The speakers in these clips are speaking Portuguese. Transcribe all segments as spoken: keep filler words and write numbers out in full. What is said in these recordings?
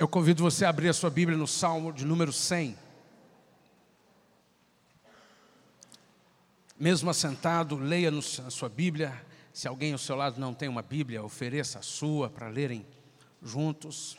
Eu convido você a abrir a sua Bíblia no Salmo de número cem. Mesmo assentado, leia na sua Bíblia. Se alguém ao seu lado não tem uma Bíblia, ofereça a sua para lerem juntos.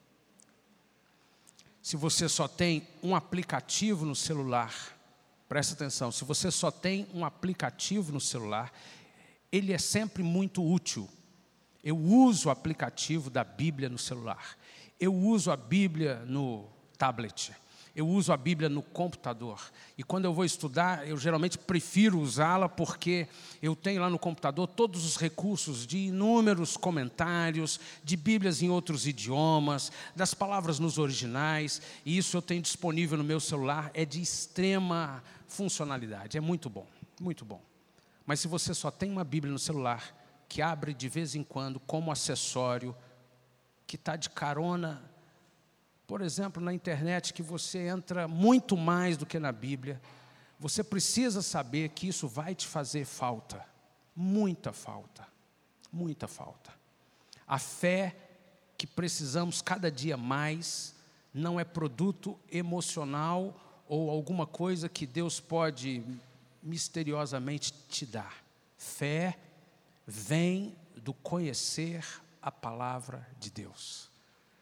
Se você só tem um aplicativo no celular, presta atenção, se você só tem um aplicativo no celular, ele é sempre muito útil. Eu uso o aplicativo da Bíblia no celular. Eu uso a Bíblia no tablet. Eu uso a Bíblia no computador. E quando eu vou estudar, eu geralmente prefiro usá-la porque eu tenho lá no computador todos os recursos de inúmeros comentários, de Bíblias em outros idiomas, das palavras nos originais. E isso eu tenho disponível no meu celular. É de extrema funcionalidade. É muito bom, muito bom. Mas se você só tem uma Bíblia no celular, que abre de vez em quando como acessório, que está de carona, por exemplo, na internet, que você entra muito mais do que na Bíblia, você precisa saber que isso vai te fazer falta, muita falta, muita falta. A fé que precisamos cada dia mais não é produto emocional ou alguma coisa que Deus pode misteriosamente te dar. Fé vem do conhecer a palavra de Deus.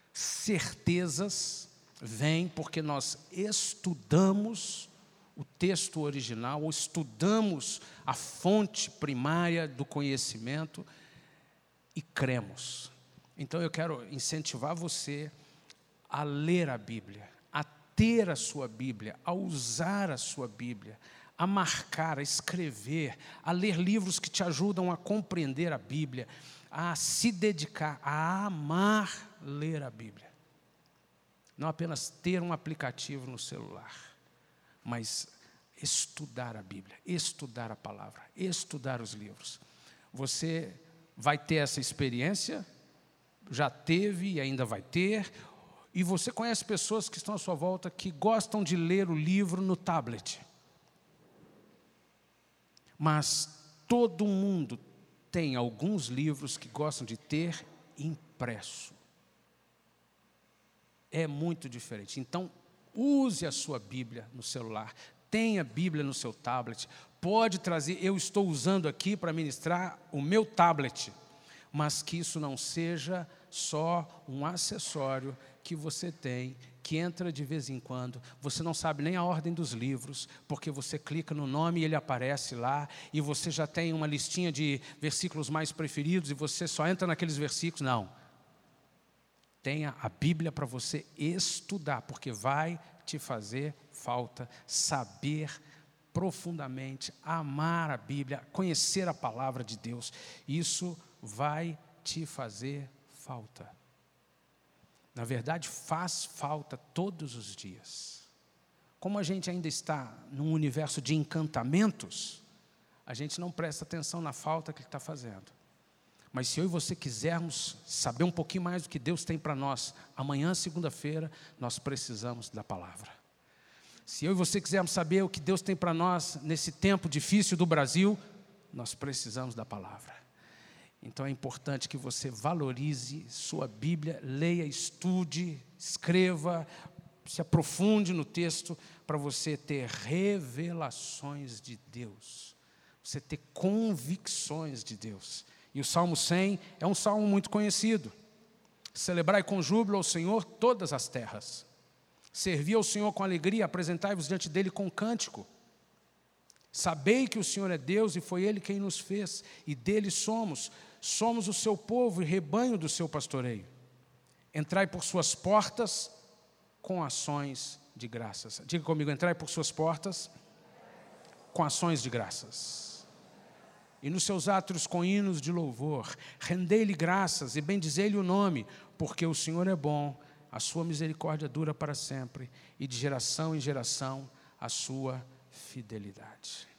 Certezas vêm porque nós estudamos o texto original, ou estudamos a fonte primária do conhecimento e cremos. Então eu quero incentivar você a ler a Bíblia, a ter a sua Bíblia, a usar a sua Bíblia, a marcar, a escrever, a ler livros que te ajudam a compreender a Bíblia, a se dedicar, a amar ler a Bíblia. Não apenas ter um aplicativo no celular, mas estudar a Bíblia, estudar a palavra, estudar os livros. Você vai ter essa experiência, já teve e ainda vai ter, e você conhece pessoas que estão à sua volta que gostam de ler o livro no tablet. Mas todo mundo tem alguns livros que gostam de ter impresso. É muito diferente. Então, use a sua Bíblia no celular. Tenha a Bíblia no seu tablet. Pode trazer, eu estou usando aqui para ministrar o meu tablet. Mas que isso não seja só um acessório que você tem, que entra de vez em quando. Você não sabe nem a ordem dos livros, porque você clica no nome e ele aparece lá, e você já tem uma listinha de versículos mais preferidos, e você só entra naqueles versículos. Não. Tenha a Bíblia para você estudar, porque vai te fazer falta saber profundamente, amar a Bíblia, conhecer a palavra de Deus. Isso vai te fazer falta. Na verdade, faz falta todos os dias. Como a gente ainda está num universo de encantamentos, a gente não presta atenção na falta que ele está fazendo. Mas se eu e você quisermos saber um pouquinho mais do que Deus tem para nós, amanhã, segunda-feira, nós precisamos da palavra. Se eu e você quisermos saber o que Deus tem para nós nesse tempo difícil do Brasil, nós precisamos da palavra. Então é importante que você valorize sua Bíblia, leia, estude, escreva, se aprofunde no texto para você ter revelações de Deus, você ter convicções de Deus. E o Salmo cem é um salmo muito conhecido. Celebrai com júbilo ao Senhor todas as terras. Servi ao Senhor com alegria, apresentai-vos diante dele com cântico. Sabei que o Senhor é Deus e foi Ele quem nos fez, e dele somos. Somos o seu povo e rebanho do seu pastoreio. Entrai por suas portas com ações de graças. Diga comigo, entrai por suas portas com ações de graças. E nos seus átrios com hinos de louvor. Rendei-lhe graças e bendizei-lhe o nome, porque o Senhor é bom, a sua misericórdia dura para sempre, e de geração em geração a sua fidelidade.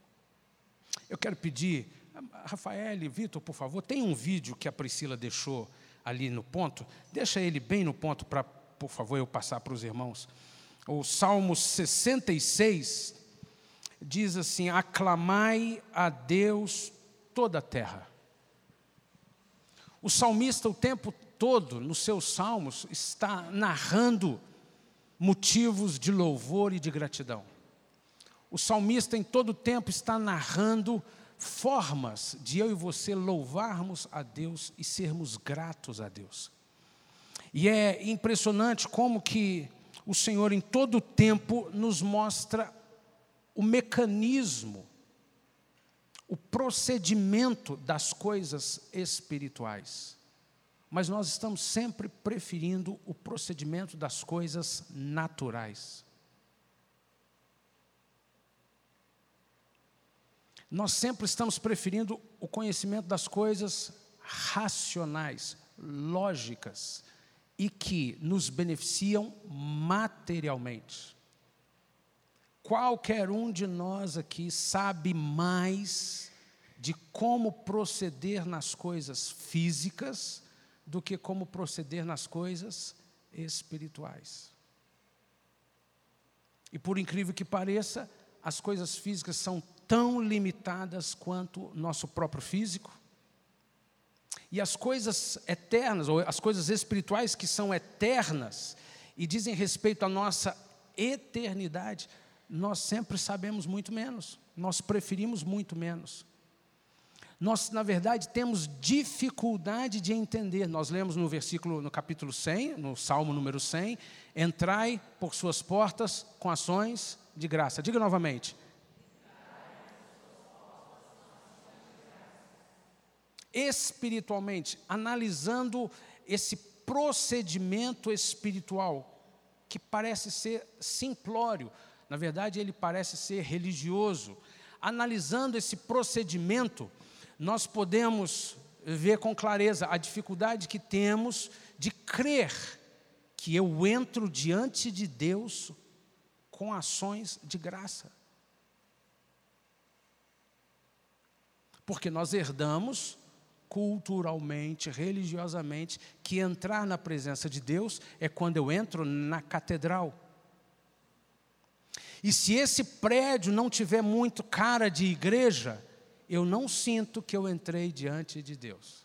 Eu quero pedir, Rafael e Vitor, por favor, tem um vídeo que a Priscila deixou ali no ponto, deixa ele bem no ponto para, por favor, eu passar para os irmãos. O Salmo sessenta e seis diz assim: aclamai a Deus toda a terra. O salmista o tempo todo, nos seus salmos, está narrando motivos de louvor e de gratidão. O salmista em todo o tempo está narrando formas de eu e você louvarmos a Deus e sermos gratos a Deus. E é impressionante como que o Senhor em todo o tempo nos mostra o mecanismo, o procedimento das coisas espirituais. Mas nós estamos sempre preferindo o procedimento das coisas naturais. Nós sempre estamos preferindo o conhecimento das coisas racionais, lógicas, e que nos beneficiam materialmente. Qualquer um de nós aqui sabe mais de como proceder nas coisas físicas do que como proceder nas coisas espirituais. E por incrível que pareça, as coisas físicas são tão limitadas quanto o nosso próprio físico. E as coisas eternas, ou as coisas espirituais que são eternas e dizem respeito à nossa eternidade, nós sempre sabemos muito menos, nós preferimos muito menos. Nós, na verdade, temos dificuldade de entender. Nós lemos no versículo, no capítulo cem, no Salmo número cem, entrai por suas portas com ações de graça. Diga novamente. Espiritualmente, analisando esse procedimento espiritual, que parece ser simplório, na verdade ele parece ser religioso. Analisando esse procedimento, nós podemos ver com clareza a dificuldade que temos de crer que eu entro diante de Deus com ações de graça. Porque nós herdamos culturalmente, religiosamente, que entrar na presença de Deus é quando eu entro na catedral. E se esse prédio não tiver muito cara de igreja, eu não sinto que eu entrei diante de Deus.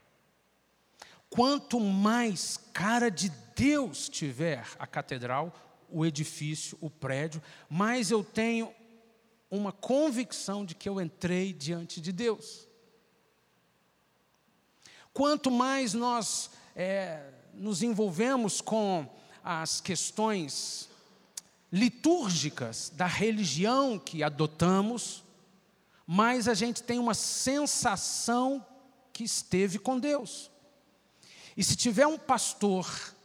Quanto mais cara de Deus tiver a catedral, o edifício, o prédio, mais eu tenho uma convicção de que eu entrei diante de Deus. Quanto mais nós é, nos envolvemos com as questões litúrgicas da religião que adotamos, mais a gente tem uma sensação que esteve com Deus. E se tiver um pastor,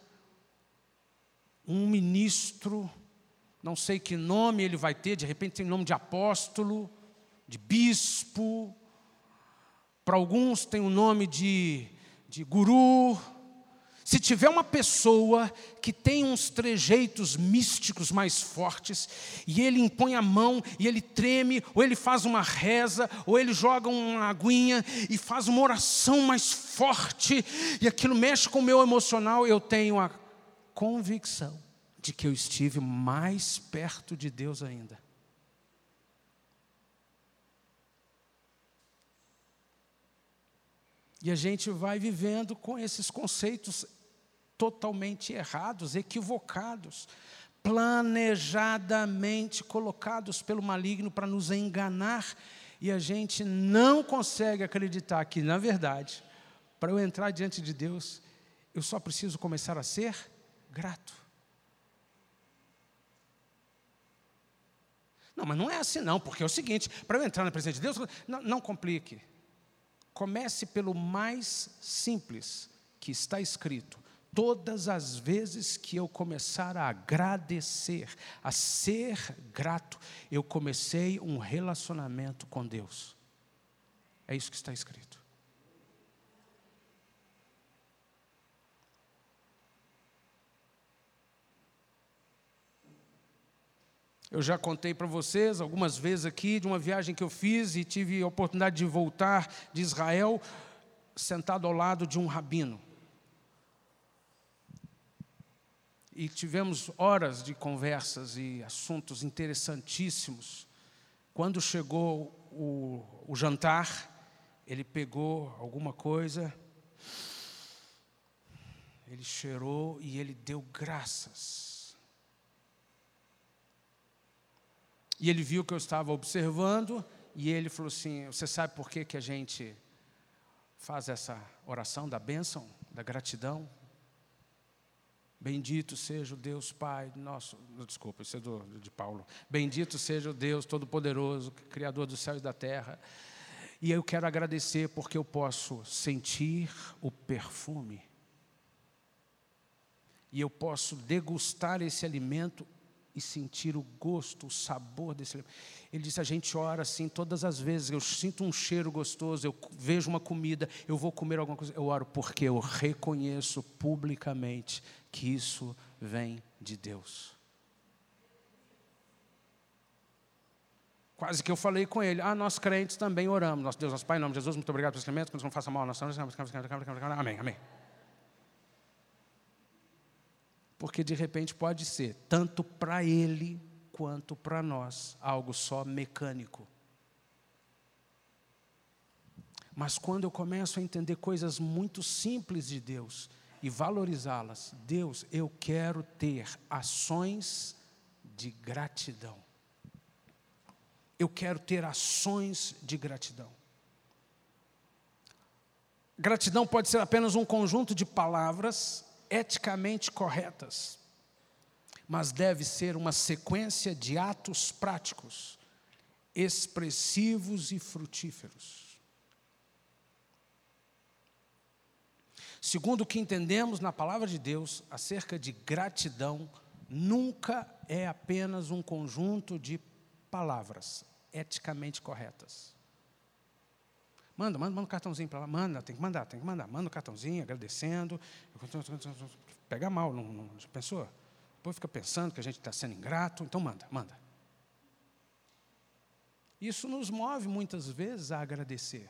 um ministro, não sei que nome ele vai ter, de repente tem nome de apóstolo, de bispo, para alguns tem o nome de, de guru. Se tiver uma pessoa que tem uns trejeitos místicos mais fortes, e ele impõe a mão, e ele treme, ou ele faz uma reza, ou ele joga uma aguinha, e faz uma oração mais forte, e aquilo mexe com o meu emocional, eu tenho a convicção de que eu estive mais perto de Deus ainda. E a gente vai vivendo com esses conceitos totalmente errados, equivocados, planejadamente colocados pelo maligno para nos enganar. E a gente não consegue acreditar que, na verdade, para eu entrar diante de Deus, eu só preciso começar a ser grato. Não, mas não é assim não, porque é o seguinte, para eu entrar na presença de Deus, não, não complique. Comece pelo mais simples que está escrito. Todas as vezes que eu começar a agradecer, a ser grato, eu comecei um relacionamento com Deus. É isso que está escrito. Eu já contei para vocês algumas vezes aqui de uma viagem que eu fiz e tive a oportunidade de voltar de Israel, sentado ao lado de um rabino. E tivemos horas de conversas e assuntos interessantíssimos. Quando chegou o, o jantar, ele pegou alguma coisa Ele cheirou e ele deu graças. E ele viu que eu estava observando e ele falou assim: você sabe por que que a gente faz essa oração da bênção, da gratidão? Bendito seja o Deus Pai nosso, desculpa, isso é do, de Paulo. Bendito seja o Deus Todo-Poderoso, Criador dos céus e da terra. E eu quero agradecer porque eu posso sentir o perfume. E eu posso degustar esse alimento e sentir o gosto, o sabor desse alimento. Ele disse: a gente ora assim todas as vezes. Eu sinto um cheiro gostoso, eu vejo uma comida, eu vou comer alguma coisa. Eu oro porque eu reconheço publicamente que isso vem de Deus. Quase que eu falei com ele: ah, nós crentes também oramos. Nosso Deus, nosso Pai, em nome de Jesus, muito obrigado por esse alimento, que nos não faça mal à nação. Amém, amém. Porque de repente pode ser, tanto para ele quanto para nós, algo só mecânico. Mas quando eu começo a entender coisas muito simples de Deus e valorizá-las, Deus, eu quero ter ações de gratidão. Eu quero ter ações de gratidão. Gratidão pode ser apenas um conjunto de palavras eticamente corretas, mas deve ser uma sequência de atos práticos, expressivos e frutíferos. Segundo o que entendemos na palavra de Deus acerca de gratidão, nunca é apenas um conjunto de palavras eticamente corretas. Manda, manda, manda um cartãozinho para lá, manda, tem que mandar, tem que mandar, manda um cartãozinho, agradecendo. Pega mal, não, não pensou? Depois fica pensando que a gente está sendo ingrato, então manda, manda. Isso nos move muitas vezes a agradecer.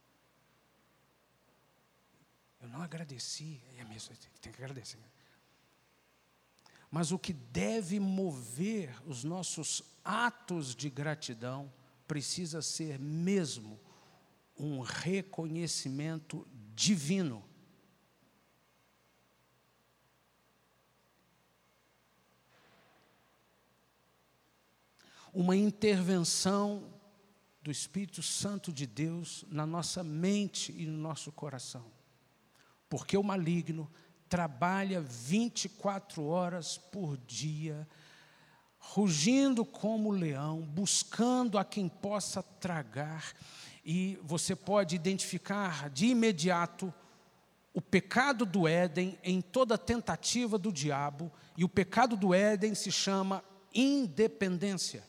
Eu não agradeci, é mesmo, tem que agradecer. Mas o que deve mover os nossos atos de gratidão precisa ser mesmo um reconhecimento divino. Uma intervenção do Espírito Santo de Deus na nossa mente e no nosso coração. Porque o maligno trabalha vinte e quatro horas por dia, rugindo como leão, buscando a quem possa tragar. E você pode identificar de imediato o pecado do Éden em toda tentativa do diabo. E o pecado do Éden se chama independência.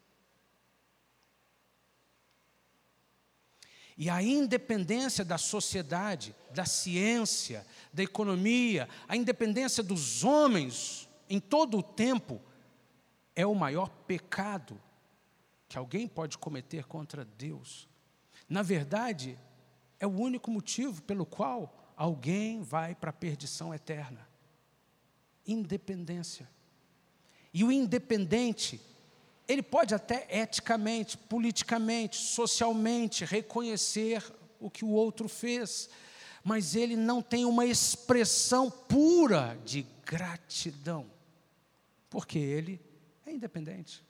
E a independência da sociedade, da ciência, da economia, a independência dos homens em todo o tempo, é o maior pecado que alguém pode cometer contra Deus. Na verdade, é o único motivo pelo qual alguém vai para a perdição eterna. Independência. E o independente, ele pode até eticamente, politicamente, socialmente reconhecer o que o outro fez, mas ele não tem uma expressão pura de gratidão, porque ele é independente.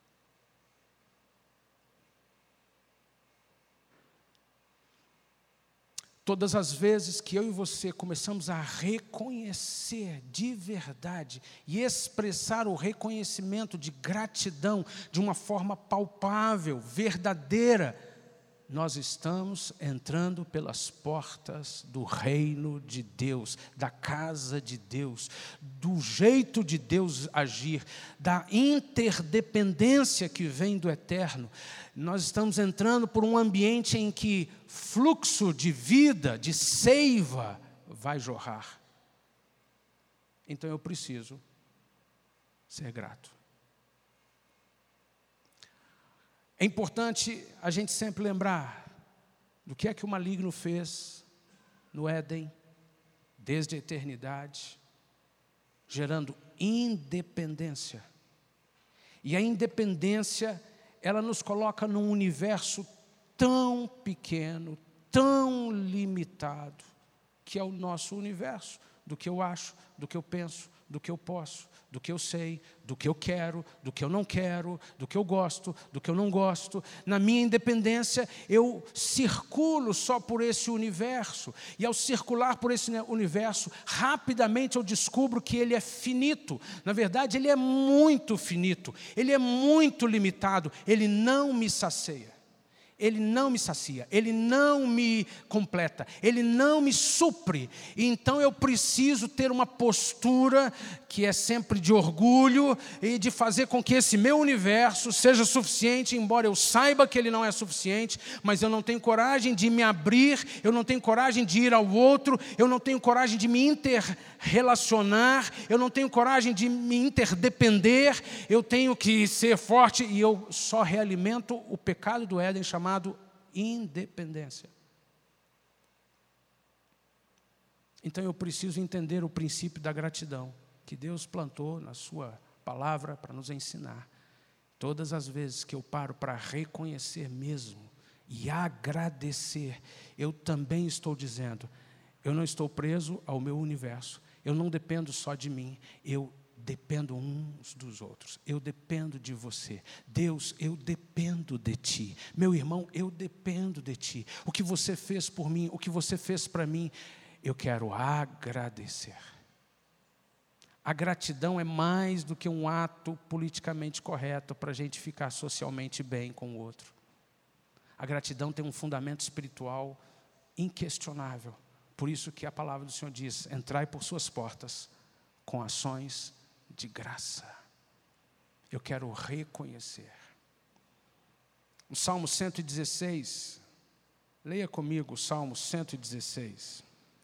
Todas as vezes que eu e você começamos a reconhecer de verdade e expressar o reconhecimento de gratidão de uma forma palpável, verdadeira, nós estamos entrando pelas portas do reino de Deus, da casa de Deus, do jeito de Deus agir, da interdependência que vem do eterno. Nós estamos entrando por um ambiente em que fluxo de vida, de seiva, vai jorrar. Então eu preciso ser grato. É importante a gente sempre lembrar do que é que o maligno fez no Éden, desde a eternidade, gerando independência. E a independência, ela nos coloca num universo tão pequeno, tão limitado, que é o nosso universo, do que eu acho, do que eu penso, do que eu posso, do que eu sei, do que eu quero, do que eu não quero, do que eu gosto, do que eu não gosto. Na minha independência, eu circulo só por esse universo. E ao circular por esse universo, rapidamente eu descubro que ele é finito. Na verdade, ele é muito finito. Ele é muito limitado. Ele não me sacia. Ele não me sacia, Ele não me completa, Ele não me supre. Então eu preciso ter uma postura que é sempre de orgulho e de fazer com que esse meu universo seja suficiente, embora eu saiba que ele não é suficiente, mas eu não tenho coragem de me abrir, eu não tenho coragem de ir ao outro, eu não tenho coragem de me interrelacionar, eu não tenho coragem de me interdepender, eu tenho que ser forte e eu só realimento o pecado do Éden chamado independência. Então eu preciso entender o princípio da gratidão que Deus plantou na sua palavra para nos ensinar. Todas as vezes que eu paro para reconhecer mesmo e agradecer, eu também estou dizendo, eu não estou preso ao meu universo, eu não dependo só de mim, eu dependo uns dos outros, eu dependo de você. Deus, eu dependo de Ti. Meu irmão, eu dependo de Ti. O que você fez por mim, o que você fez para mim, eu quero agradecer. A gratidão é mais do que um ato politicamente correto para a gente ficar socialmente bem com o outro. A gratidão tem um fundamento espiritual inquestionável. Por isso que a palavra do Senhor diz, entrai por suas portas com ações de graça. Eu quero reconhecer. O Salmo cento e dezesseis, leia comigo o Salmo cento e dezesseis.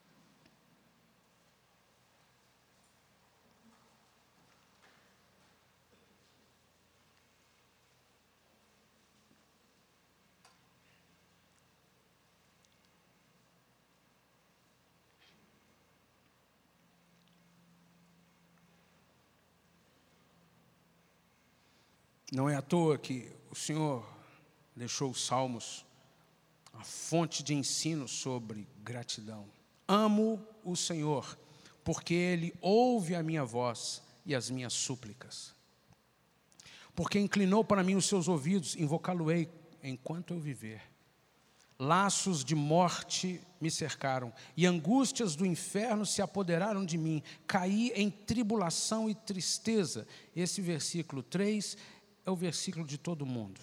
Não é à toa que o Senhor deixou os Salmos a fonte de ensino sobre gratidão. Amo o Senhor, porque Ele ouve a minha voz e as minhas súplicas. Porque inclinou para mim os seus ouvidos, invocá-lo-ei enquanto eu viver. Laços de morte me cercaram, e angústias do inferno se apoderaram de mim. Caí em tribulação e tristeza. Esse versículo três é o versículo de todo mundo.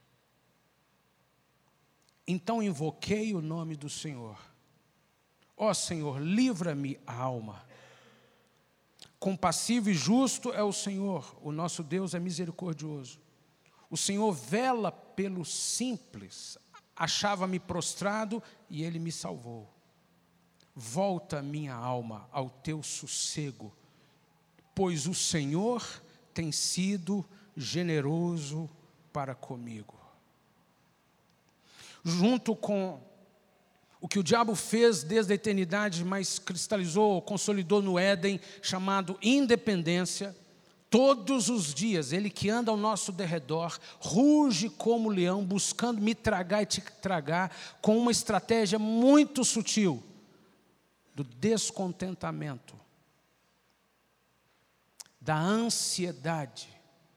Então invoquei o nome do Senhor. Ó Senhor, livra-me a alma. Compassivo e justo é o Senhor, o nosso Deus é misericordioso. O Senhor vela pelo simples. Achava-me prostrado e Ele me salvou. Volta minha alma ao teu sossego, pois o Senhor tem sido generoso para comigo. Junto com o que o diabo fez desde a eternidade, mas cristalizou, consolidou no Éden, chamado independência, todos os dias, ele que anda ao nosso derredor, ruge como leão, buscando me tragar e te tragar, com uma estratégia muito sutil, do descontentamento, da ansiedade.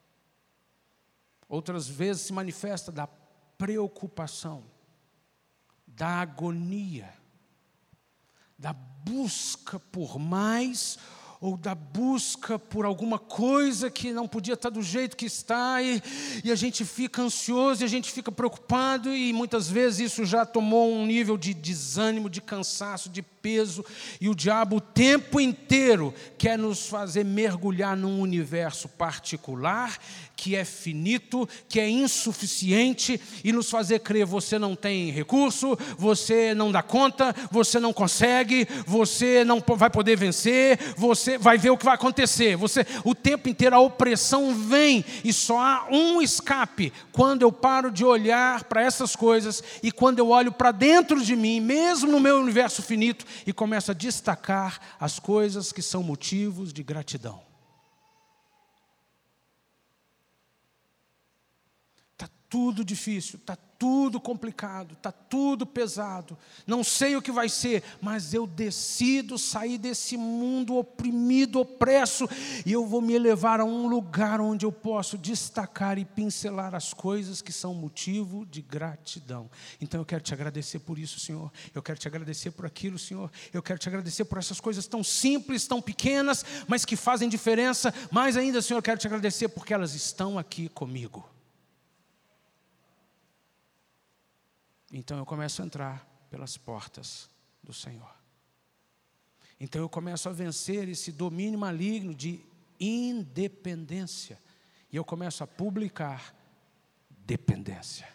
Outras vezes se manifesta da preocupação, da agonia, da busca por mais ou da busca por alguma coisa que não podia estar do jeito que está e, e a gente fica ansioso, e a gente fica preocupado e muitas vezes isso já tomou um nível de desânimo, de cansaço, de peso e o diabo o tempo inteiro quer nos fazer mergulhar num universo particular que é finito, que é insuficiente e nos fazer crer você não tem recurso, você não dá conta, você não consegue, você não vai poder vencer, você vai ver o que vai acontecer. Você, o tempo inteiro a opressão vem e só há um escape quando eu paro de olhar para essas coisas e quando eu olho para dentro de mim, mesmo no meu universo finito, e começo a destacar as coisas que são motivos de gratidão. Está tudo difícil, está tudo complicado, está tudo pesado, não sei o que vai ser, mas eu decido sair desse mundo oprimido, opresso, e eu vou me elevar a um lugar onde eu posso destacar e pincelar as coisas que são motivo de gratidão. Então eu quero te agradecer por isso, Senhor, eu quero te agradecer por aquilo, Senhor, eu quero te agradecer por essas coisas tão simples, tão pequenas, mas que fazem diferença. Mais ainda, Senhor, eu quero te agradecer porque elas estão aqui comigo. Então eu começo a entrar pelas portas do Senhor. Então eu começo a vencer esse domínio maligno de independência. E eu começo a publicar dependência.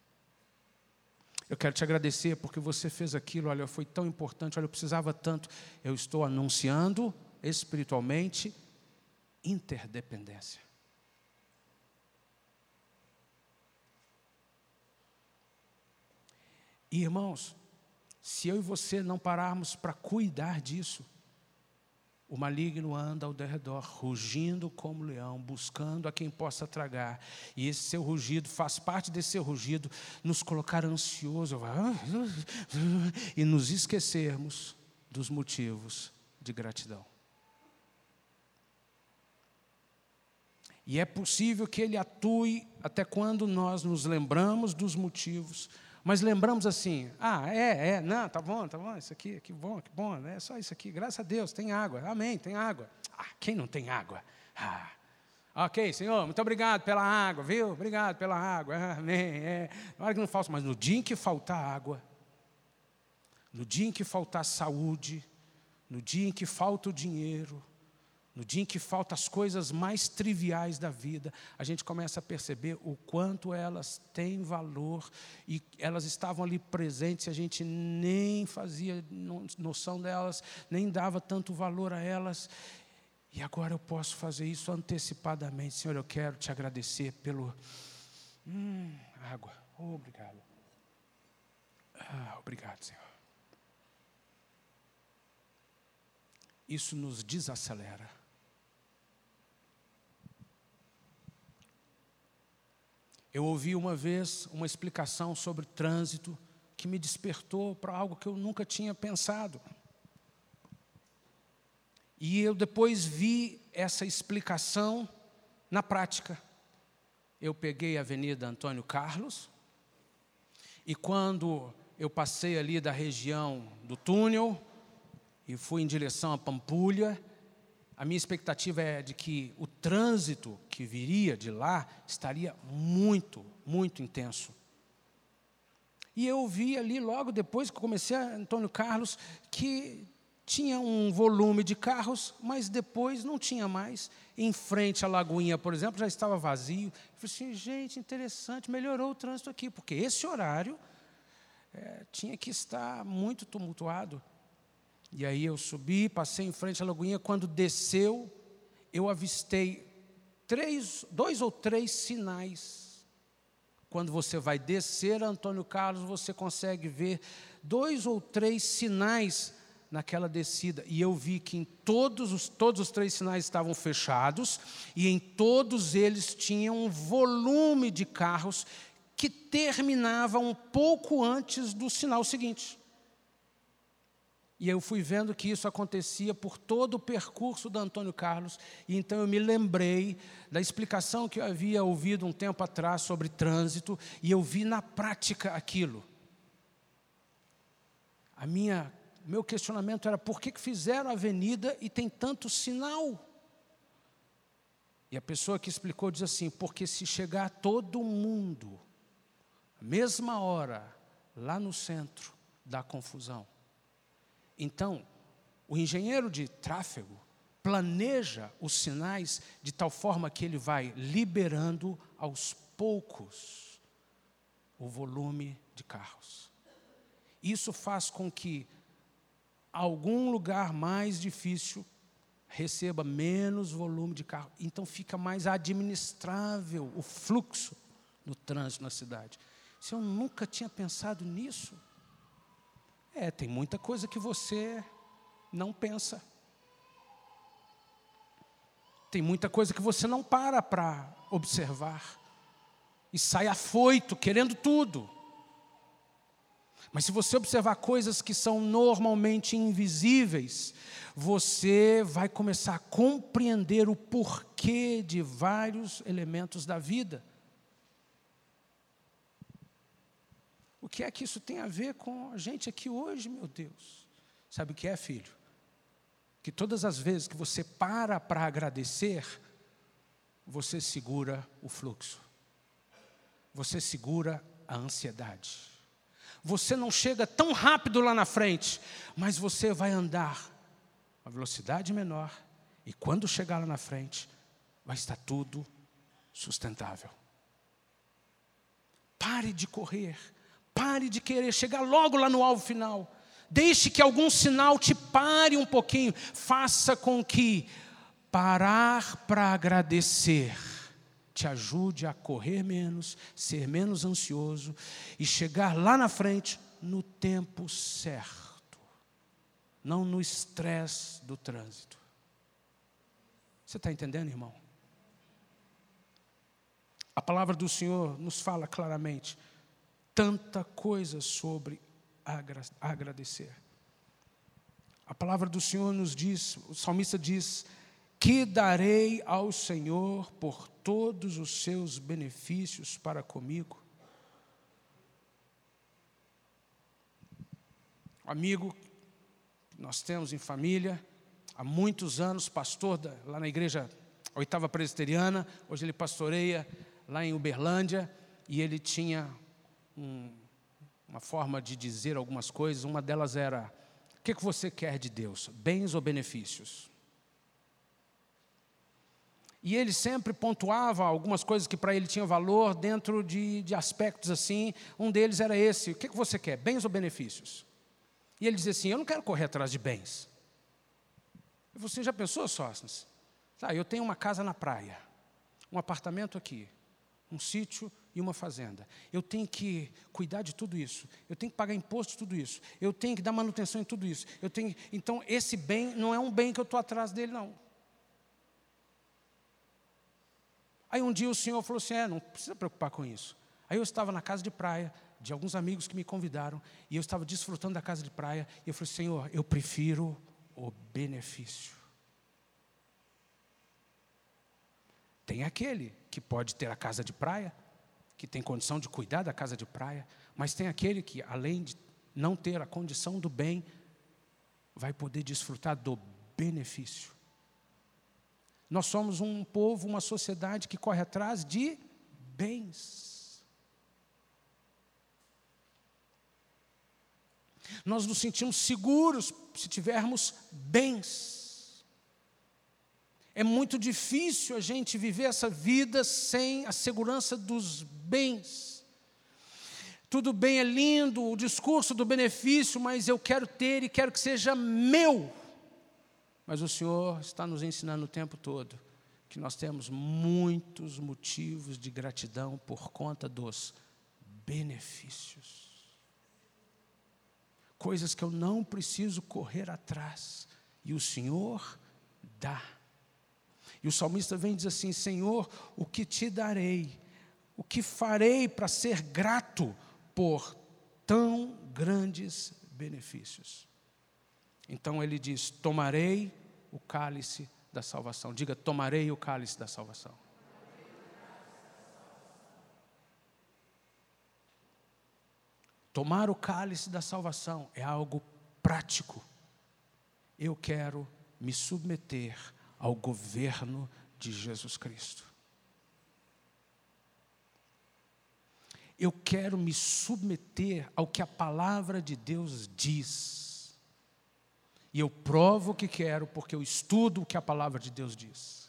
Eu quero te agradecer porque você fez aquilo, olha, foi tão importante, olha, eu precisava tanto. Eu estou anunciando espiritualmente interdependência. E, irmãos, se eu e você não pararmos para cuidar disso, o maligno anda ao derredor, rugindo como leão, buscando a quem possa tragar. E esse seu rugido, faz parte desse seu rugido, nos colocar ansioso e nos esquecermos dos motivos de gratidão. E é possível que ele atue até quando nós nos lembramos dos motivos. Mas lembramos assim, ah, é, é, não, tá bom, tá bom, isso aqui, que bom, que bom, é só isso aqui, graças a Deus, tem água, amém, tem água. Ah, quem não tem água? Ah, ok, Senhor, muito obrigado pela água, viu? Obrigado pela água, amém, é. Na hora que não falta, mas no dia em que faltar água, no dia em que faltar saúde, no dia em que falta o dinheiro, no dia em que faltam as coisas mais triviais da vida, a gente começa a perceber o quanto elas têm valor e elas estavam ali presentes, a gente nem fazia noção delas, nem dava tanto valor a elas. E agora eu posso fazer isso antecipadamente. Senhor, eu quero te agradecer pelo... Hum, água, oh, obrigado. Ah, obrigado, Senhor. Isso nos desacelera. Eu ouvi uma vez uma explicação sobre trânsito que me despertou para algo que eu nunca tinha pensado. E eu depois vi essa explicação na prática. Eu peguei a Avenida Antônio Carlos e quando eu passei ali da região do túnel e fui em direção a Pampulha, a minha expectativa é de que o trânsito que viria de lá estaria muito, muito intenso. E eu vi ali logo depois que comecei a Antônio Carlos que tinha um volume de carros, mas depois não tinha mais. Em frente à Lagoinha, por exemplo, já estava vazio. Eu falei assim, gente, interessante, melhorou o trânsito aqui, porque esse horário é, tinha que estar muito tumultuado. E aí eu subi, passei em frente à Lagoinha, quando desceu, eu avistei três, dois ou três sinais. Quando você vai descer a Antônio Carlos, você consegue ver dois ou três sinais naquela descida. E eu vi que em todos os, todos os três sinais estavam fechados, e em todos eles tinha um volume de carros que terminava um pouco antes do sinal seguinte. E eu fui vendo que isso acontecia por todo o percurso da Antônio Carlos, e então eu me lembrei da explicação que eu havia ouvido um tempo atrás sobre trânsito, e eu vi na prática aquilo. A minha, meu questionamento era, por que que fizeram a avenida e tem tanto sinal? E a pessoa que explicou diz assim, porque se chegar todo mundo, à mesma hora, lá no centro, dá confusão. Então, o engenheiro de tráfego planeja os sinais de tal forma que ele vai liberando aos poucos o volume de carros. Isso faz com que algum lugar mais difícil receba menos volume de carro. Então fica mais administrável o fluxo do trânsito na cidade. Se eu nunca tinha pensado nisso, é, tem muita coisa que você não pensa. Tem muita coisa que você não para para observar. e sai afoito, querendo tudo. Mas se você observar coisas que são normalmente invisíveis, você vai começar a compreender o porquê de vários elementos da vida. O que é que isso tem a ver com a gente aqui hoje, meu Deus? Sabe o que é, filho? Que todas as vezes que você para para agradecer, você segura o fluxo. Você segura a ansiedade. Você não chega tão rápido lá na frente, mas você vai andar a velocidade menor, e quando chegar lá na frente, vai estar tudo sustentável. Pare de correr, pare de querer chegar logo lá no alvo final. Deixe que algum sinal te pare um pouquinho. Faça com que parar para agradecer te ajude a correr menos, ser menos ansioso e chegar lá na frente no tempo certo, não no estresse do trânsito. Você está entendendo, irmão? A palavra do Senhor nos fala claramente tanta coisa sobre agradecer. A palavra do Senhor nos diz, o salmista diz: que darei ao Senhor por todos os seus benefícios para comigo? Um amigo que nós temos em família, há muitos anos, pastor da, lá na igreja Oitava Presbiteriana, hoje ele pastoreia lá em Uberlândia, e ele tinha um, uma forma de dizer algumas coisas. Uma delas era: o que, que você quer de Deus, bens ou benefícios? E ele sempre pontuava algumas coisas que para ele tinham valor dentro de, de aspectos assim. Um deles era esse: o que, que você quer, bens ou benefícios? E ele dizia assim: eu não quero correr atrás de bens. E você já pensou, Sóstenes? Ah, eu tenho uma casa na praia, um apartamento aqui, um sítio e uma fazenda. Eu tenho que cuidar de tudo isso. Eu tenho que pagar imposto de tudo isso. Eu tenho que dar manutenção em tudo isso. Eu tenho... Então, esse bem não é um bem que eu estou atrás dele, não. Aí um dia o Senhor falou assim: é, não precisa preocupar com isso. Aí eu estava na casa de praia de alguns amigos que me convidaram, e eu estava desfrutando da casa de praia, e eu falei: Senhor, eu prefiro o benefício. Tem aquele que pode ter a casa de praia, que tem condição de cuidar da casa de praia, mas tem aquele que, além de não ter a condição do bem, vai poder desfrutar do benefício. Nós somos um povo, uma sociedade que corre atrás de bens. Nós nos sentimos seguros se tivermos bens. É muito difícil a gente viver essa vida sem a segurança dos bens. Tudo bem, é lindo o discurso do benefício, mas eu quero ter e quero que seja meu. Mas o Senhor está nos ensinando o tempo todo que nós temos muitos motivos de gratidão por conta dos benefícios. Coisas que eu não preciso correr atrás, e o Senhor dá. E o salmista vem e diz assim: Senhor, o que te darei? O que farei para ser grato por tão grandes benefícios? Então ele diz: tomarei o cálice da salvação. Diga: tomarei o cálice da salvação. Tomar o cálice da salvação é algo prático. Eu quero me submeter ao governo de Jesus Cristo. Eu quero me submeter ao que a palavra de Deus diz. E eu provo que quero porque eu estudo o que a palavra de Deus diz.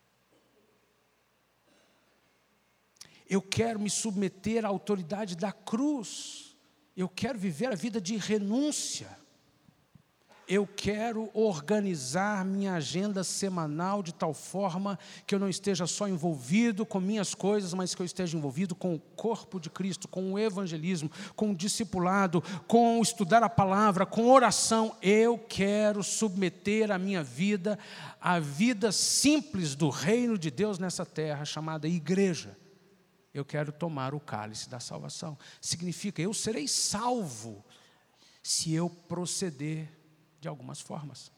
Eu quero me submeter à autoridade da cruz. Eu quero viver a vida de renúncia. Eu quero organizar minha agenda semanal de tal forma que eu não esteja só envolvido com minhas coisas, mas que eu esteja envolvido com o corpo de Cristo, com o evangelismo, com o discipulado, com o estudar a palavra, com oração. Eu quero submeter a minha vida à vida simples do reino de Deus nessa terra, chamada igreja. eu quero tomar o cálice da salvação. Significa, eu serei salvo se eu proceder de algumas formas.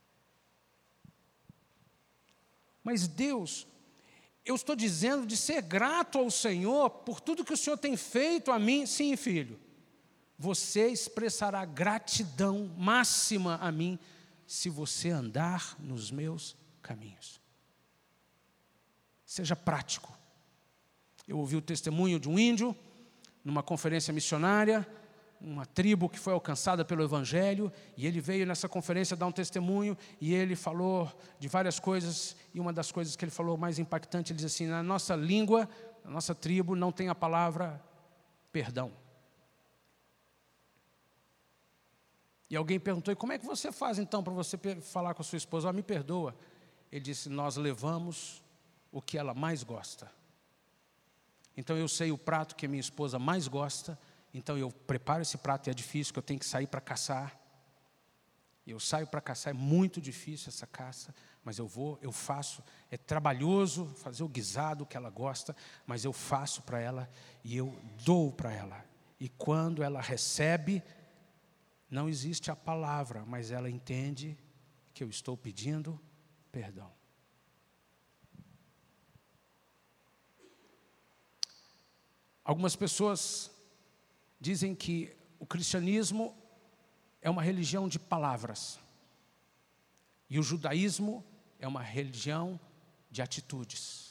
Mas Deus, eu estou dizendo de ser grato ao Senhor por tudo que o Senhor tem feito a mim. Sim, filho, você expressará gratidão máxima a mim se você andar nos meus caminhos. Seja prático. Eu ouvi o testemunho de um índio, numa conferência missionária, uma tribo que foi alcançada pelo Evangelho, e ele veio nessa conferência dar um testemunho, e ele falou de várias coisas, e uma das coisas que ele falou mais impactante, ele diz assim, na nossa língua, na nossa tribo, não tem a palavra perdão. E alguém perguntou, e como é que você faz então para você falar com a sua esposa? Ah, me perdoa. Ele disse, nós levamos o que ela mais gosta. Então eu sei o prato que a minha esposa mais gosta, então eu preparo esse prato, e é difícil, que eu tenho que sair para caçar. Eu saio para caçar, é muito difícil essa caça, mas eu vou, eu faço. É trabalhoso fazer o guisado que ela gosta, mas eu faço para ela e eu dou para ela. E quando ela recebe, não existe a palavra, mas ela entende que eu estou pedindo perdão. Algumas pessoas dizem que o cristianismo é uma religião de palavras e o judaísmo é uma religião de atitudes.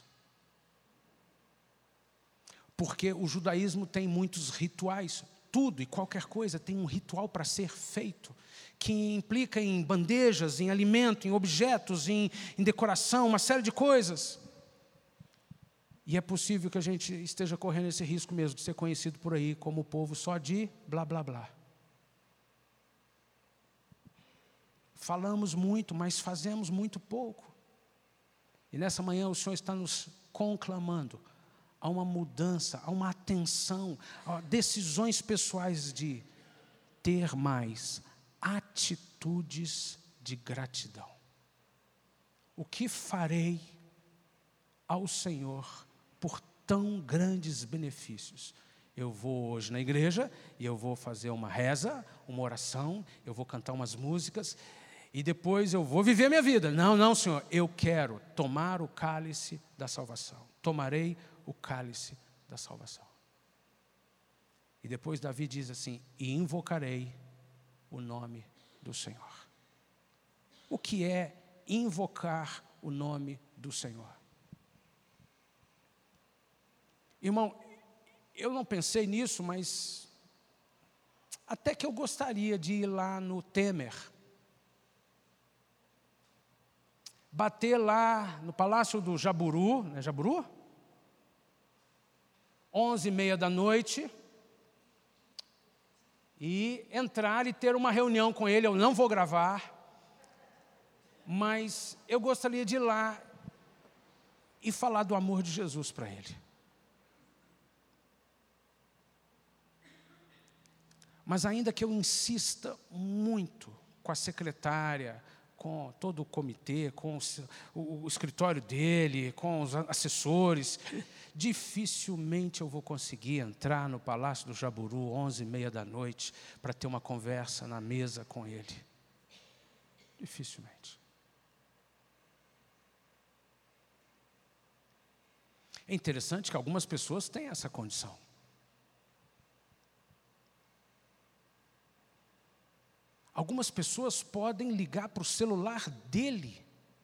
Porque o judaísmo tem muitos rituais, tudo e qualquer coisa tem um ritual para ser feito, que implica em bandejas, em alimento, em objetos, em, em decoração, uma série de coisas. E é possível que a gente esteja correndo esse risco mesmo de ser conhecido por aí como o povo só de blá, blá, blá. Falamos muito, mas fazemos muito pouco. E nessa manhã o Senhor está nos conclamando a uma mudança, a uma atenção, a decisões pessoais de ter mais atitudes de gratidão. O que farei ao Senhor por tão grandes benefícios? Eu vou hoje na igreja e eu vou fazer uma reza, uma oração, eu vou cantar umas músicas e depois eu vou viver a minha vida. Não, não, Senhor, eu quero tomar o cálice da salvação. Tomarei o cálice da salvação. E depois Davi diz assim, e invocarei o nome do Senhor. O que é invocar o nome do Senhor? Irmão, eu não pensei nisso, mas até que eu gostaria de ir lá no Temer, bater lá no Palácio do Jaburu, não é Jaburu? Onze e meia da noite, e entrar e ter uma reunião com ele. Eu não vou gravar, mas eu gostaria de ir lá e falar do amor de Jesus para ele. Mas ainda que eu insista muito com a secretária, com todo o comitê, com o, o escritório dele, com os assessores, dificilmente eu vou conseguir entrar no Palácio do Jaburu, onze e meia da noite, para ter uma conversa na mesa com ele. Dificilmente. É interessante que algumas pessoas têm essa condição. Algumas pessoas podem ligar para o celular dele.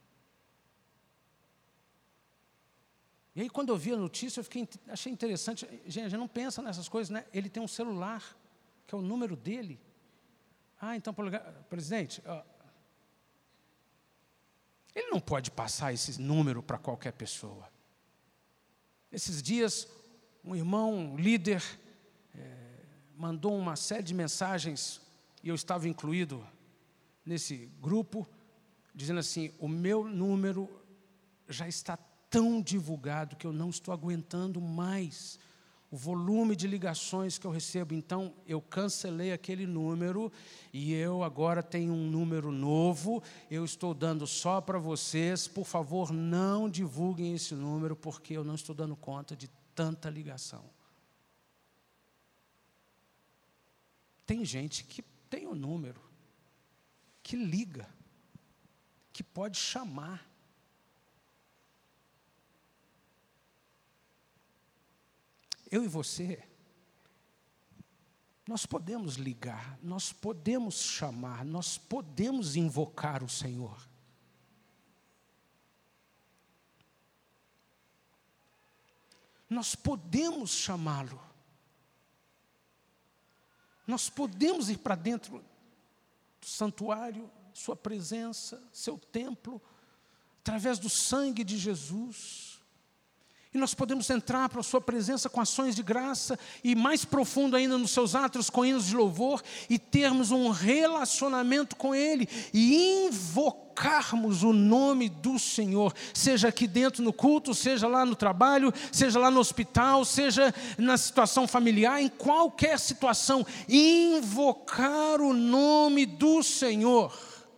E aí, quando eu vi a notícia, eu fiquei, achei interessante. Gente, a gente não pensa nessas coisas, né? Ele tem um celular, que é o número dele. Ah, então, presidente, ó, ele não pode passar esse número para qualquer pessoa. Esses dias, um irmão, um líder, é, mandou uma série de mensagens, e eu estava incluído nesse grupo, dizendo assim, o meu número já está tão divulgado que eu não estou aguentando mais o volume de ligações que eu recebo. Então, eu cancelei aquele número e eu agora tenho um número novo. Eu estou dando só para vocês. Por favor, não divulguem esse número, porque eu não estou dando conta de tanta ligação. Tem gente que tem o número, que liga, que pode chamar. Eu e você, nós podemos ligar, nós podemos chamar, nós podemos invocar o Senhor. Nós podemos chamá-lo. Nós podemos ir para dentro do santuário, sua presença, seu templo, através do sangue de Jesus. E nós podemos entrar para a sua presença com ações de graça e mais profundo ainda nos seus atos com hinos de louvor e termos um relacionamento com Ele e invocarmos o nome do Senhor, seja aqui dentro no culto, seja lá no trabalho, seja lá no hospital, seja na situação familiar, em qualquer situação, invocar o nome do Senhor.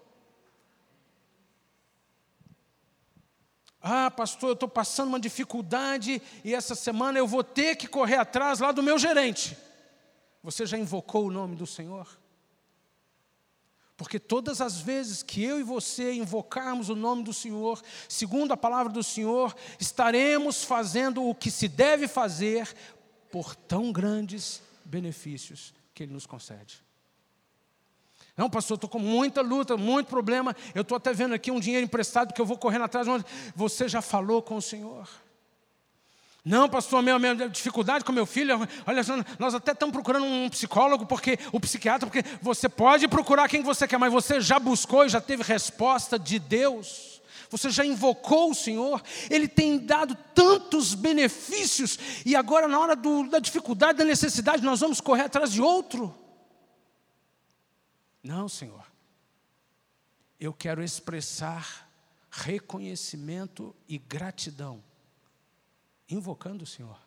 Ah, pastor, eu estou passando uma dificuldade e essa semana eu vou ter que correr atrás lá do meu gerente. Você já invocou o nome do Senhor? Porque todas as vezes que eu e você invocarmos o nome do Senhor, segundo a palavra do Senhor, estaremos fazendo o que se deve fazer por tão grandes benefícios que Ele nos concede. Não, pastor, estou com muita luta, muito problema. Eu estou até vendo aqui um dinheiro emprestado que eu vou correndo atrás. Você já falou com o Senhor? Não, pastor, a minha, minha dificuldade com meu filho, olha, nós até estamos procurando um psicólogo, porque o psiquiatra, porque você pode procurar quem você quer, mas você já buscou e já teve resposta de Deus. Você já invocou o Senhor, Ele tem dado tantos benefícios, e agora na hora do, da dificuldade, da necessidade, nós vamos correr atrás de outro. Não, Senhor, eu quero expressar reconhecimento e gratidão, invocando o Senhor.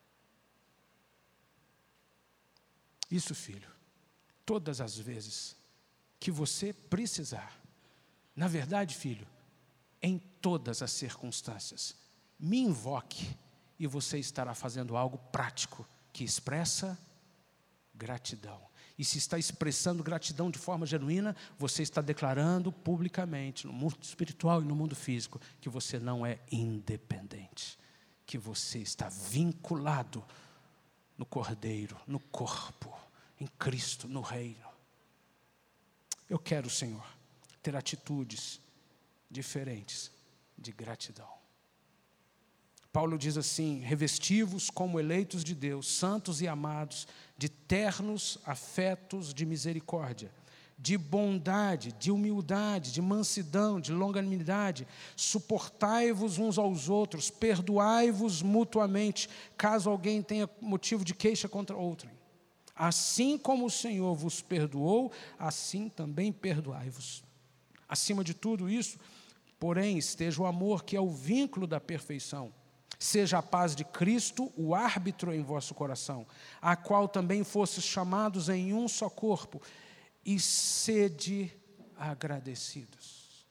Isso, filho, todas as vezes que você precisar, na verdade, filho, em todas as circunstâncias, me invoque e você estará fazendo algo prático que expressa gratidão. E se está expressando gratidão de forma genuína, você está declarando publicamente, no mundo espiritual e no mundo físico, que você não é independente, que você está vinculado no Cordeiro, no corpo, em Cristo, no reino. Eu quero, Senhor, ter atitudes diferentes de gratidão. Paulo diz assim: revesti-vos como eleitos de Deus, santos e amados, de ternos afetos de misericórdia, de bondade, de humildade, de mansidão, de longanimidade. Suportai-vos uns aos outros, perdoai-vos mutuamente, caso alguém tenha motivo de queixa contra outrem. Assim como o Senhor vos perdoou, assim também perdoai-vos. Acima de tudo isso, porém, esteja o amor, que é o vínculo da perfeição. Seja a paz de Cristo o árbitro em vosso coração, a qual também fostes chamados em um só corpo, e sede agradecidos.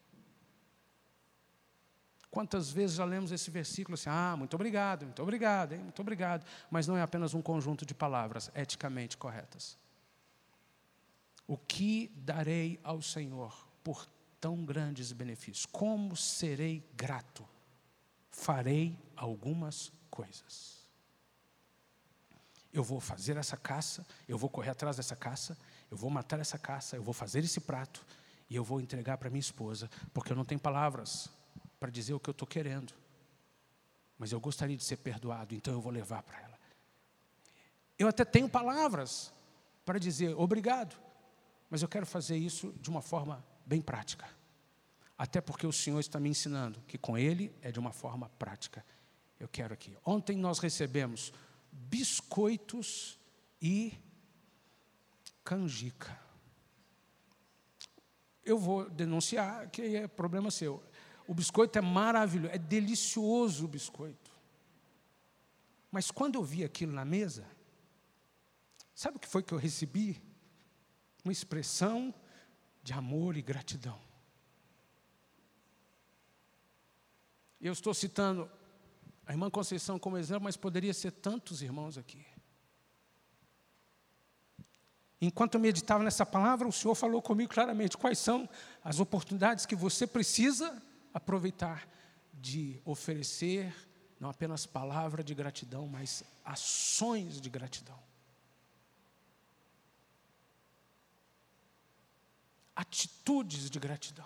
Quantas vezes já lemos esse versículo assim: ah, muito obrigado, muito obrigado, hein, muito obrigado, mas não é apenas um conjunto de palavras eticamente corretas. O que darei ao Senhor por tão grandes benefícios? Como serei grato? Farei algumas coisas. Eu vou fazer essa caça, eu vou correr atrás dessa caça, eu vou matar essa caça, eu vou fazer esse prato e eu vou entregar para minha esposa, porque eu não tenho palavras para dizer o que eu estou querendo, mas eu gostaria de ser perdoado, então eu vou levar para ela. Eu até tenho palavras para dizer obrigado, mas eu quero fazer isso de uma forma bem prática. Até porque o Senhor está me ensinando que com Ele é de uma forma prática. Eu quero aqui. Ontem nós recebemos biscoitos e canjica. Eu vou denunciar que é problema seu. O biscoito é maravilhoso, é delicioso o biscoito. Mas quando eu vi aquilo na mesa, sabe o que foi que eu recebi? Uma expressão de amor e gratidão. Eu estou citando A irmã Conceição como exemplo, mas poderia ser tantos irmãos aqui. Enquanto eu meditava nessa palavra, o Senhor falou comigo claramente quais são as oportunidades que você precisa aproveitar de oferecer, não apenas palavra de gratidão, mas ações de gratidão. Atitudes de gratidão.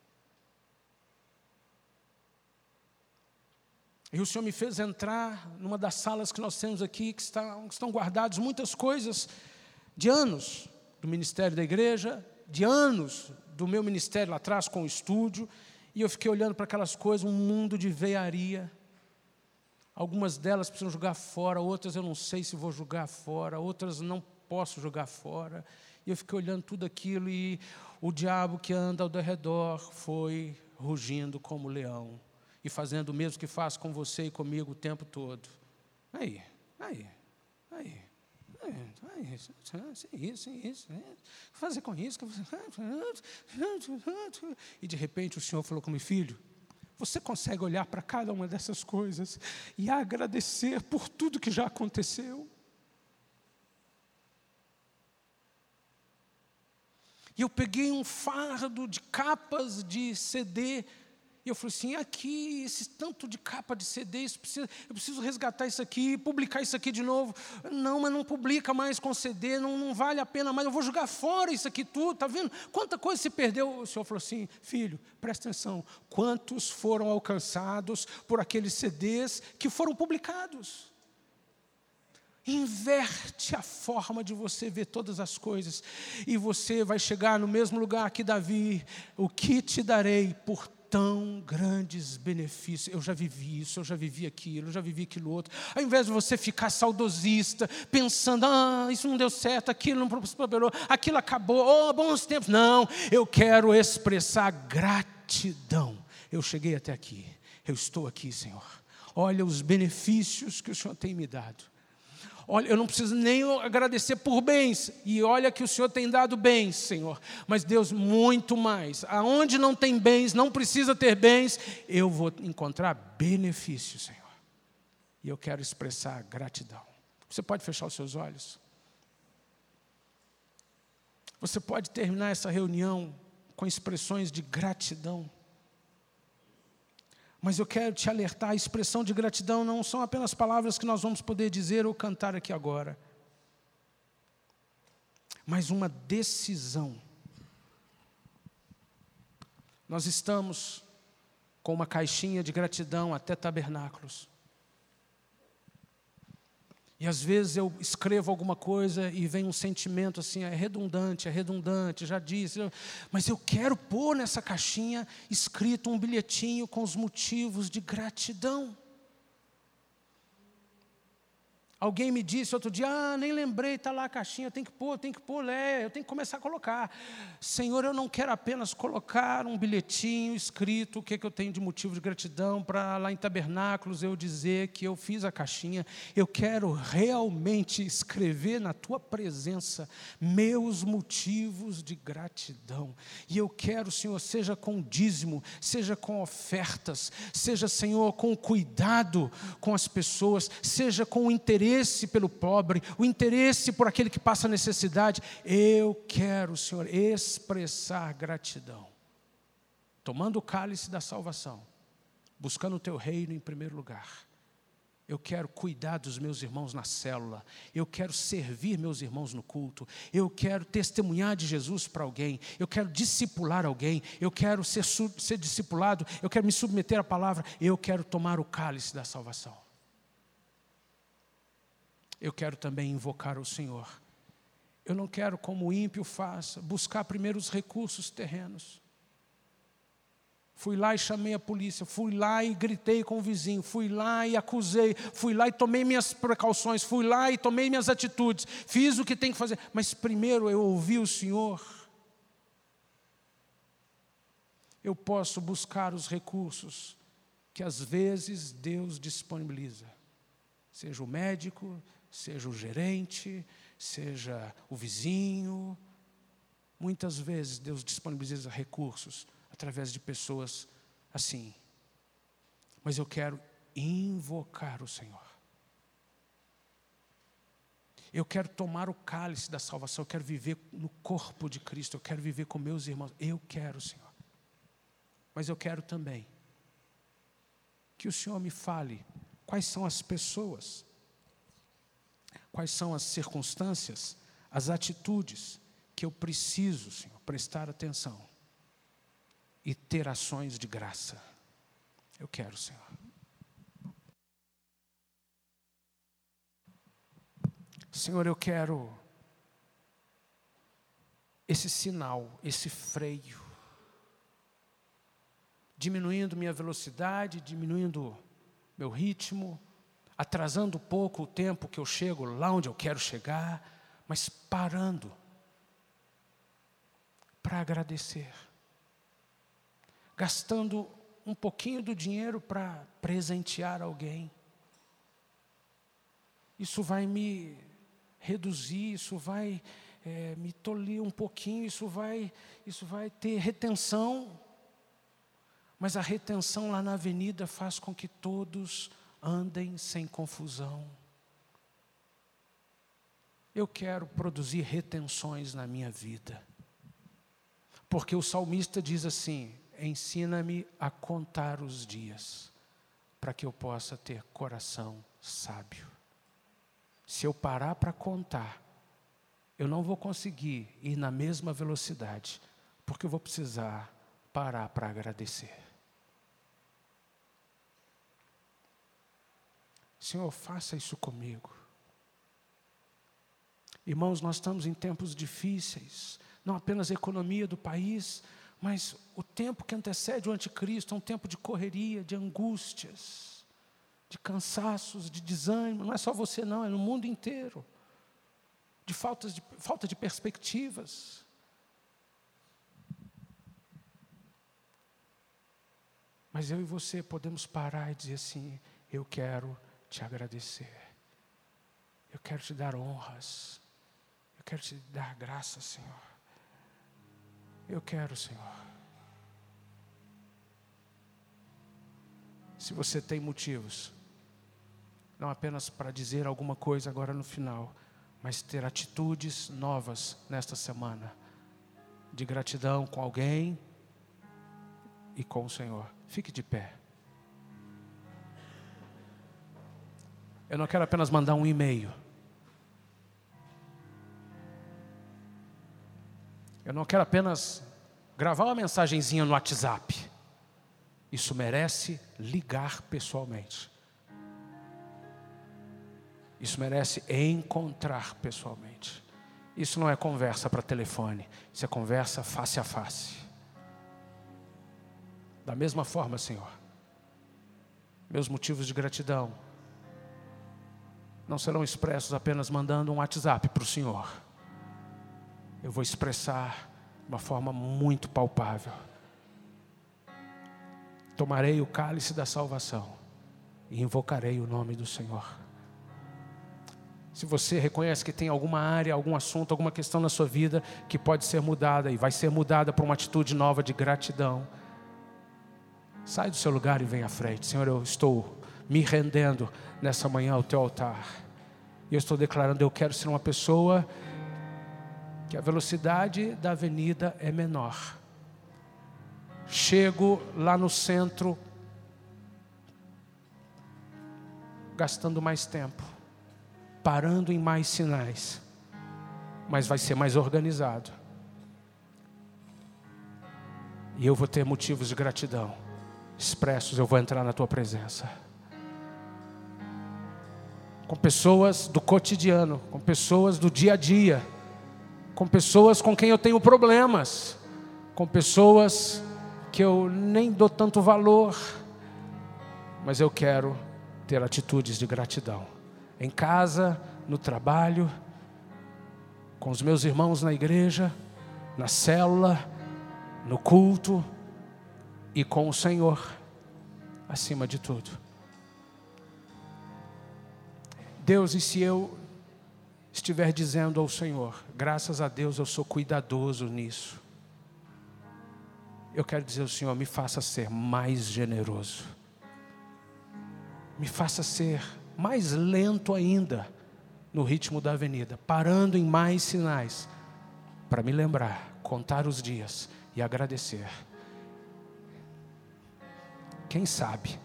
E o Senhor me fez entrar numa das salas que nós temos aqui, que estão, que estão guardadas muitas coisas de anos do ministério da igreja, de anos do meu ministério lá atrás com o estúdio, e eu fiquei olhando para aquelas coisas, um mundo de veiaria. Algumas delas precisam jogar fora, outras eu não sei se vou jogar fora, outras não posso jogar fora. E eu fiquei olhando tudo aquilo e o diabo que anda ao redor foi rugindo como leão e fazendo o mesmo que faz com você e comigo o tempo todo. Aí, aí, aí. É isso, é isso, é isso. Fazer com isso. E de repente o Senhor falou comigo: filho, você consegue olhar para cada uma dessas coisas e agradecer por tudo que já aconteceu? E eu peguei um fardo de capas de C D. E eu falei assim, aqui, esse tanto de capa de C D, isso precisa, eu preciso resgatar isso aqui, publicar isso aqui de novo. Não, mas não publica mais com C D, não, não vale a pena mais, eu vou jogar fora isso aqui tudo, está vendo? Quanta coisa se perdeu. O Senhor falou assim, filho, presta atenção, quantos foram alcançados por aqueles C Ds que foram publicados? Inverte a forma de você ver todas as coisas, e você vai chegar no mesmo lugar que Davi. O que te darei por tão grandes benefícios? Eu já vivi isso, eu já vivi aquilo, eu já vivi aquilo outro. Ao invés de você ficar saudosista, pensando, ah, isso não deu certo, aquilo não prosperou, aquilo acabou, oh, bons tempos. Não, eu quero expressar gratidão. Eu cheguei até aqui, eu estou aqui, Senhor. Olha os benefícios que o Senhor tem me dado. Olha, eu não preciso nem agradecer por bens, e olha que o Senhor tem dado bens, Senhor, mas Deus, muito mais. Aonde não tem bens, não precisa ter bens, eu vou encontrar benefício, Senhor. E eu quero expressar gratidão. Você pode fechar os seus olhos? Você pode terminar essa reunião com expressões de gratidão. Mas eu quero te alertar, a expressão de gratidão não são apenas palavras que nós vamos poder dizer ou cantar aqui agora, mas uma decisão. Nós estamos com uma caixinha de gratidão até tabernáculos. E às vezes eu escrevo alguma coisa e vem um sentimento assim, é redundante, é redundante, já disse, mas eu quero pôr nessa caixinha escrito um bilhetinho com os motivos de gratidão. Alguém me disse outro dia, ah, nem lembrei, está lá a caixinha, eu tenho que pôr, eu tenho que pôr, é, eu tenho que começar a colocar. Senhor, eu não quero apenas colocar um bilhetinho escrito, o que, é que eu tenho de motivo de gratidão, para lá em tabernáculos eu dizer que eu fiz a caixinha. Eu quero realmente escrever na tua presença meus motivos de gratidão. E eu quero, Senhor, seja com dízimo, seja com ofertas, seja, Senhor, com cuidado com as pessoas, seja com o interesse pelo pobre, o interesse por aquele que passa necessidade. Eu quero, Senhor, expressar gratidão, tomando o cálice da salvação, buscando o teu reino em primeiro lugar. Eu quero cuidar dos meus irmãos na célula, eu quero servir meus irmãos no culto, eu quero testemunhar de Jesus para alguém, eu quero discipular alguém, eu quero ser, ser discipulado, eu quero me submeter à palavra, eu quero tomar o cálice da salvação. Eu quero também invocar o Senhor. Eu não quero, como o ímpio faz, buscar primeiro os recursos terrenos. Fui lá e chamei a polícia, fui lá e gritei com o vizinho, fui lá e acusei, fui lá e tomei minhas precauções, fui lá e tomei minhas atitudes, fiz o que tem que fazer, mas primeiro eu ouvi o Senhor. Eu posso buscar os recursos que às vezes Deus disponibiliza, seja o médico, seja o gerente, seja o vizinho. Muitas vezes Deus disponibiliza recursos através de pessoas assim. Mas eu quero invocar o Senhor. Eu quero tomar o cálice da salvação, eu quero viver no corpo de Cristo, eu quero viver com meus irmãos. Eu quero, Senhor. Mas eu quero também que o Senhor me fale quais são as pessoas, quais são as circunstâncias, as atitudes que eu preciso, Senhor, prestar atenção e ter ações de graça. Eu quero, Senhor. Senhor, eu quero esse sinal, esse freio, diminuindo minha velocidade, diminuindo meu ritmo, atrasando um pouco o tempo que eu chego lá onde eu quero chegar, mas parando para agradecer, gastando um pouquinho do dinheiro para presentear alguém. Isso vai me reduzir, isso vai é, me tolir um pouquinho, isso vai, isso vai ter retenção. Mas a retenção lá na avenida faz com que todos andem sem confusão. Eu quero produzir retenções na minha vida. Porque o salmista diz assim: ensina-me a contar os dias, para que eu possa ter coração sábio. Se eu parar para contar, eu não vou conseguir ir na mesma velocidade, porque eu vou precisar parar para agradecer. Senhor, faça isso comigo. Irmãos, nós estamos em tempos difíceis, não apenas a economia do país, mas o tempo que antecede o anticristo é um tempo de correria, de angústias, de cansaços, de desânimo. Não é só você não, é no mundo inteiro. De, faltas de falta de perspectivas. Mas eu e você podemos parar e dizer assim: eu quero te agradecer. Eu quero te dar honras. Eu quero te dar graça, Senhor. Eu quero, Senhor. Se você tem motivos, não apenas para dizer alguma coisa agora no final, mas ter atitudes novas nesta semana, de gratidão com alguém e com o Senhor. Fique de pé. Eu não quero apenas mandar um e-mail. Eu não quero apenas gravar uma mensagenzinha no WhatsApp. Isso merece ligar pessoalmente. Isso merece encontrar pessoalmente. Isso não é conversa para telefone. Isso é conversa face a face. Da mesma forma, Senhor, meus motivos de gratidão não serão expressos apenas mandando um WhatsApp para o Senhor. Eu vou expressar de uma forma muito palpável. Tomarei o cálice da salvação e invocarei o nome do Senhor. Se você reconhece que tem alguma área, algum assunto, alguma questão na sua vida que pode ser mudada e vai ser mudada por uma atitude nova de gratidão, sai do seu lugar e vem à frente. Senhor, eu estou me rendendo nessa manhã ao teu altar. E eu estou declarando: eu quero ser uma pessoa que a velocidade da avenida é menor. Chego lá no centro gastando mais tempo, parando em mais sinais, mas vai ser mais organizado. E eu vou ter motivos de gratidão expressos. Eu vou entrar na tua presença com pessoas do cotidiano, com pessoas do dia a dia, com pessoas com quem eu tenho problemas, com pessoas que eu nem dou tanto valor, mas eu quero ter atitudes de gratidão, em casa, no trabalho, com os meus irmãos na igreja, na célula, no culto e com o Senhor, acima de tudo. Deus, e se eu estiver dizendo ao Senhor: graças a Deus eu sou cuidadoso nisso, eu quero dizer ao Senhor: me faça ser mais generoso. me faça ser mais lento ainda no ritmo da avenida, parando em mais sinais, para me lembrar, contar os dias e agradecer. Quem sabe,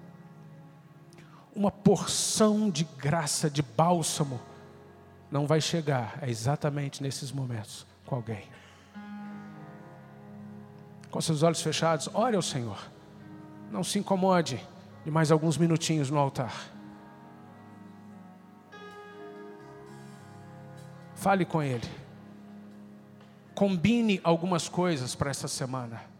uma porção de graça, de bálsamo, não vai chegar exatamente nesses momentos com alguém. Com seus olhos fechados, ore ao Senhor. Não se incomode de mais alguns minutinhos no altar. Fale com Ele. Combine algumas coisas para essa semana.